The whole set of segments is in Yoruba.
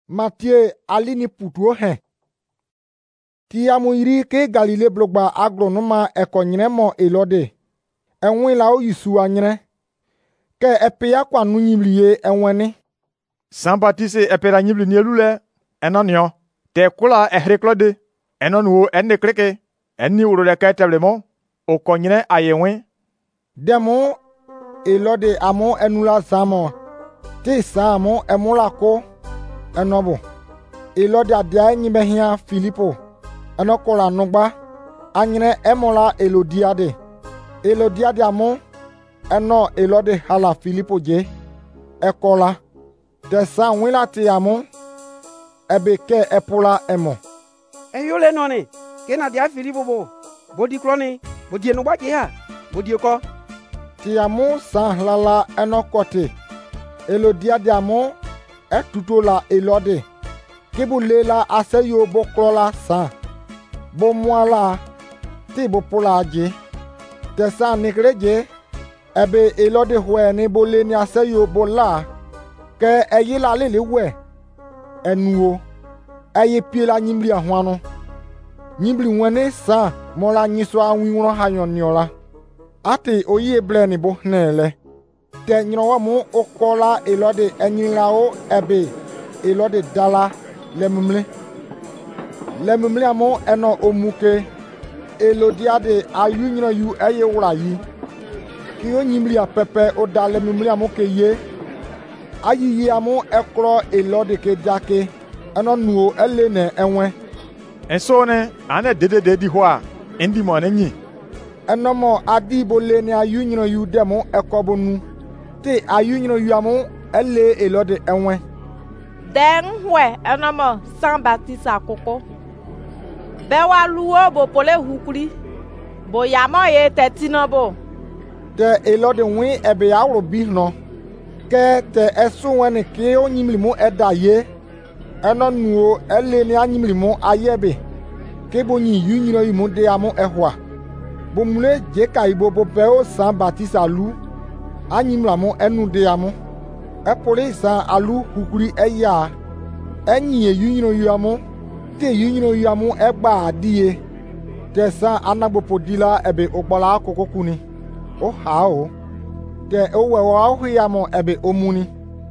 Matthieu alini putuo hen. Ti amoyiri ke Galilée blogba agronoma ekonyinemo elode. Enwe la o yisu anyre. Ke epea kwa nunyimliye enweni. Saint-Baptiste epera nyibli nielule enonio. Te kula ehreklode. Enonu ennekreke. Enni urode keteblemo. Okonyine ayewen. Demo elode amo enula zamo. Ti samo emulako enobo. Elode adia nyimehia Filipo. Enokola nugba. Anyre emola Elodiade. Elodiade amo eno elode hala Filipo je. Ekola. Desa wila ti amo. Ebeke epula emo. Eyole noni. Kena dia Filipo bo. Bodi kroni. Bodi enugba je ha. Bodi eko. Ti amo san lala enokote. Elodiade amo etuto la elode. Kibu lela aseyo boklola san. Bo mwala ti bo pola je. Tesa nikreje ebe elode hwe ni bo le ni aseyo bola ke eyi la lele we enuo eye pie la nyimli ahwanu nyimli wene san mola nyiso awinwo hayon niola ati oyi ble ni bo nele te nyrowa mu okola elode enyilao ebe elode dala lemumle amo eno omuke Elodiade ayunyro yu eye wura yi ki o nyimli apepe o da lemumle amo ke ye ayiyi amo ekro elode ke jake eno nuo ele ne enwe Ensone ane dede di hoa endi mo anenyi. enomo adibo le ni ayunyro yu demo ekobonu ti ayunyro yu amo ele elode enwe Den hwe enomo Saint-Baptiste akoko. Bewa luo bo pole hukuri. Bo yamo ye tetino bo. te elode wi ebe awro bi no ke te esu wene ke onyimlimu eda ye eno nuo ele ni anyimlimu ayebe ke bo nyi yunyiro yimu de amo ehwa bo mule je ka ibo bo beo Saint-Baptiste alu anyimlamu enu de amo epole san alu hukuri eya enyi yunyiro yamo te yunyiro yamo egba adie te san anagbopodila ebe okpola akoko kuni o hao te owe wa ohiyamo ebe omuni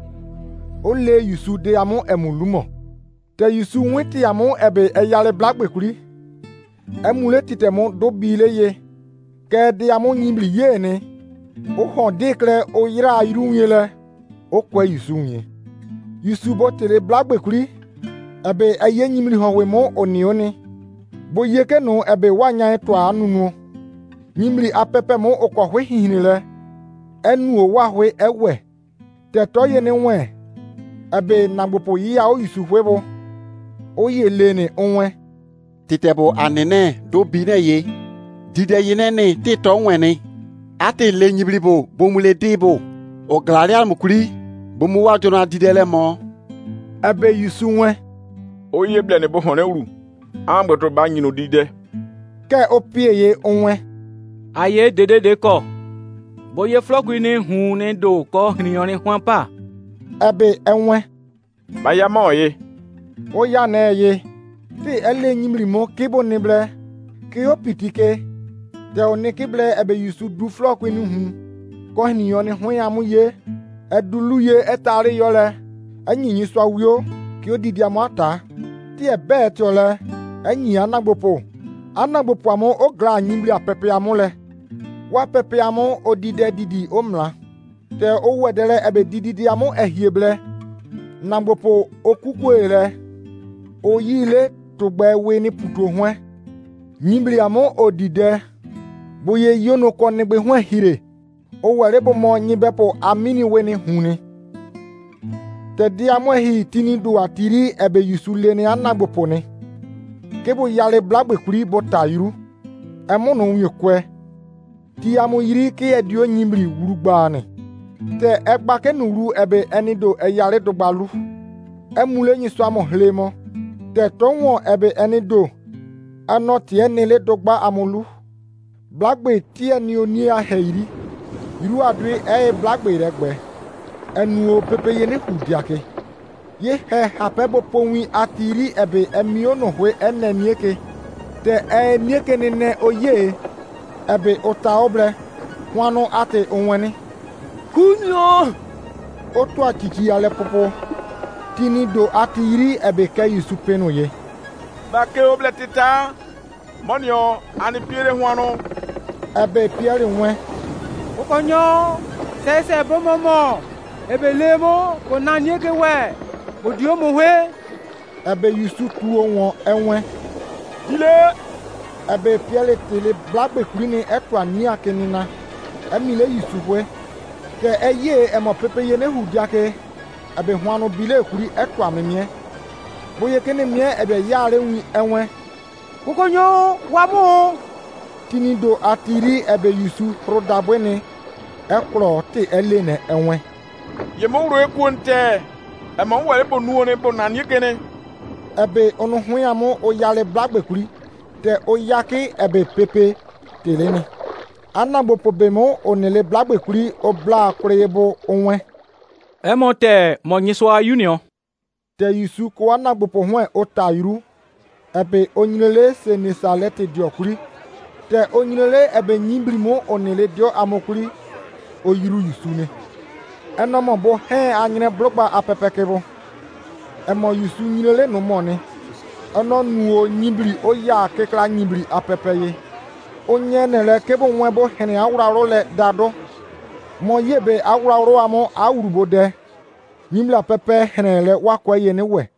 o le yusu de amo emulumo te yusu nwiti amo ebe eyale blagbekuri emule titemo do bile ye ke de amo nyimli ye ni o hon dekle o yira irunye o kwe yusu nye yusu bo tele blagbekuri ebe eye nyimli honwe mo onioni bo yeke no ebe wanya etwa anunu nyimli apepe mo okohwe hinile enu o wahwe ewe teto ye ne nwe ebe nagbopo yi ya o yusu hwebo o ye lene onwe Titebo anene do bine ye. Dide yinene tito nwene. Ate le nyiblibo bomule debo. O glaria mukuri bomu wajona didele mo. ebe yusu nwe Oye ble ne bo hone uru. Ambeto ba nyino dide. ke opie ye onwe Aye dede ko. Boye floku ni hu ni do ko hniyon ni hwampa. ebe enwe Ba ya mo ye. o ya na ye ti ele nyimlimo kibo nible ki opitike te oni kible ebe yusu du flok ni hu ko hniyon ni hwamu ye edulu ye etari yole anyinyi swawio ki odidi amata ti ebe ti ole enyi anagbopo amo o gra nyimli apepe amule wa pepe amo odide didi omla te o wedele ebe didi amo ehieble nagbopo okukwele oyile togbe we ni puto hwe nyimli amo odide boye yono konegbe hwe hire o were bo mo nyibepo amini we ni huni te di amo hi tini do atiri ebe yusule ni anagbopo ni kebo yale blagbe kuri bota yiru emono nwekwe ti amo yiri ke edio nyimri wurugbani te egba ke nuru ebe enido eyale do gbalu emule nyiso amo hlemo te tonwo ebe enido ano ti enile do gba amolu blagbe ti eni oni ahiri yiru adwe blagbe regbe enuo pepe ye ne hudiake ye he hape bo ponwi atiri ebe emio no hwe ene mieke te mieke ne oye ebe ota oble kwano ate onweni Kunyo! otu achichi ale popo tini do atiri ebe ke yusupeno ye Bake oble tita. Monio ani piere huano. ebe piere nwe Okonyo! Sese bomomo! Ebe lemo konanye ke we. Bodio mo hwe. ebe yusu tuo won enwe Ile. ebe piere tele blagbe kuri ni etu ani akenina emile yusu hwe ke eye emo pepe ye ne hudiake ebe huano bile kuri etu amemie boye kene mie ebe yare wi enwe Okonyo! Wamo! tini do atiri ebe yusu rodabwene ekro te elene enwe Ye mo ro ekunte. E mo were bo nuo ne bo na nyekene. ebe onu huyamu oyale blagbe kuri te oyaki ebe pepe teleni anagbo pobemo onele blagbe kuri obla kureyebo onwe Emote monyiswa union. te yusu ko anagbo po hwe otairu ebe onyilele se nisalete diokuri te onyilele ebe nyimbrimo onele dio amokuri oyiru yusune enomo bo he anyine blogba apepekebo emo yusu nyilele no moni ono nuo nyimbri oya kekla nyimbri apepeye onye nele kebo nwebo hene awraro le dado mo yebe awraro amo awrubode nyimla pepe hene le wakwa ye ne we